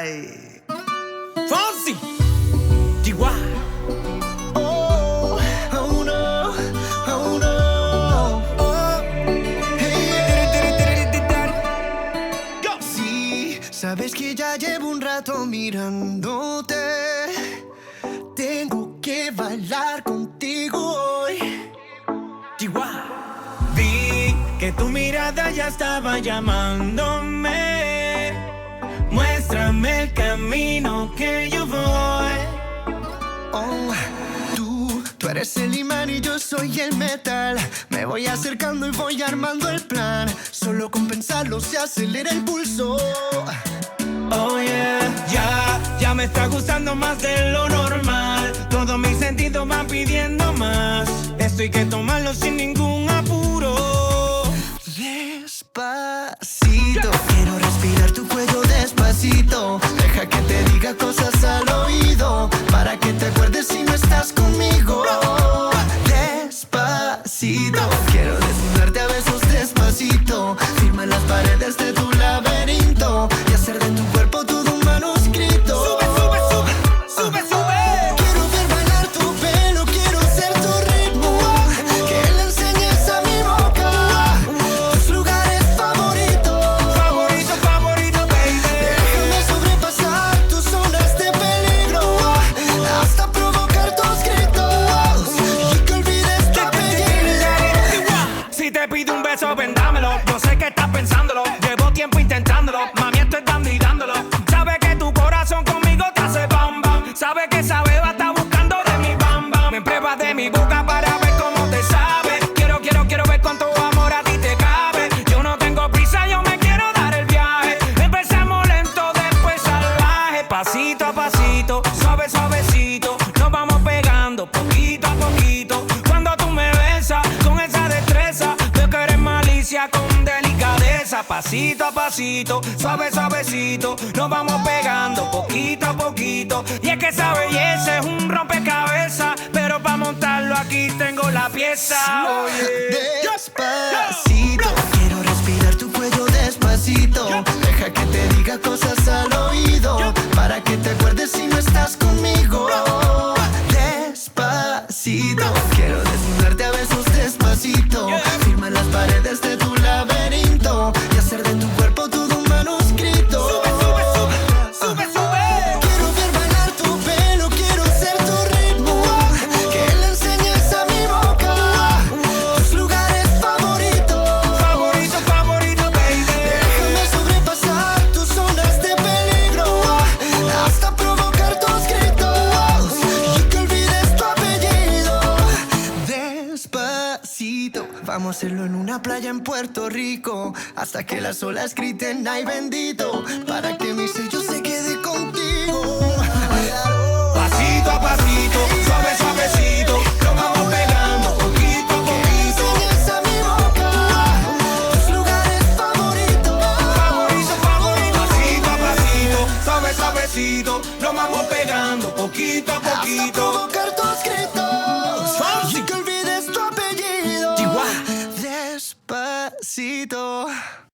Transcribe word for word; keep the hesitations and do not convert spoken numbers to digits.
Ay. Fonsi. Chihuahua. Oh, oh no, oh no. Oh, hey, yeah. Sí, sabes que ya llevo un rato mirándote. Tengo que bailar contigo hoy. Chihuahua. Vi que tu mirada ya estaba llamándome. Muéstrame el camino que yo voy. Oh, tú, tú eres el imán y yo soy el metal. Me voy acercando y voy armando el plan. Solo con pensarlo se acelera el pulso. Oh yeah, ya, ya me está gustando más de lo normal. Todos mis sentidos van pidiendo más. Esto hay que tomarlo sin ningún apuro. Despacito, quiero respirar tu cuello despacito. Deja que te diga cosas al oído, para que te acuerdes si no estás conmigo. Despacito, quiero desnudarte a besos despacito. Firma las paredes de tu laberinto y hacer de tu cuerpo todo un manuscrito. Sube, sube, sube, sube, sube. Quiero ver bailar tu pelo, quiero ser tu ritmo. Que le enseñes a mi boca tus lugares favoritos. Favorito, favorito, baby. Déjame sobrepasar tus zonas de peligro, hasta provocar tus gritos y que olvides tu apellido. Si te pido un beso, vendámelo. Yo sé que estás pensándolo. Llevo tiempo intentándolo. Mami, estoy dando y dándolo. Sabe que tu corazón conmigo te hace bam bam. Sabe que esa beba está buscando de mi bam bam. Me pruebas de mi boca para ver cómo te sabe. Quiero, quiero, quiero ver cuánto amor a ti te cabe. Yo no tengo prisa, yo me quiero dar el viaje. Empezamos lento, después salvaje. Pasito a pasito, suave, suavecito. Nos vamos pegando poquito a poquito. Cuando tú me besas con esa destreza, veo que eres malicia con delicadeza. Pasito a pasito, suave, suavecito. Nos vamos pegando poquito a poquito. Y es que esa belleza es un rompecabezas, pero para montarlo aquí tengo la pieza. Oye. Despacito, quiero respirar tu cuello despacito. Deja que te diga cosas al oído, para que te acuerdes si no estás conmigo. Despacito, quiero desnudarte a besos despacito. Firma las paredes de tu laberinto y hacer de tu cuerpo todo un manuscrito. Sube, sube, sube, sube, sube. Quiero ver bailar tu pelo, quiero ser tu ritmo. Que le enseñes a mi boca tus lugares favoritos. Favorito, favorito, baby. Déjame sobrepasar tus zonas de peligro, hasta provocar tus gritos y que olvides tu apellido. Despacito, vamos a hacerlo en una playa en Puerto Rico, hasta que las olas griten ay bendito, para que mi sello se quede contigo. Pasito a pasito, suave, suavecito. Nos vamos pegando poquito a Que poquito. enseñes a mi boca tus lugares favoritos. Favorito, favorito. Pasito a pasito, suave, suavecito. Nos vamos pegando poquito a Hasta poquito. provocar tus gritos Fonsi. y que olvides tu apellido. Chihuahua. Despacito.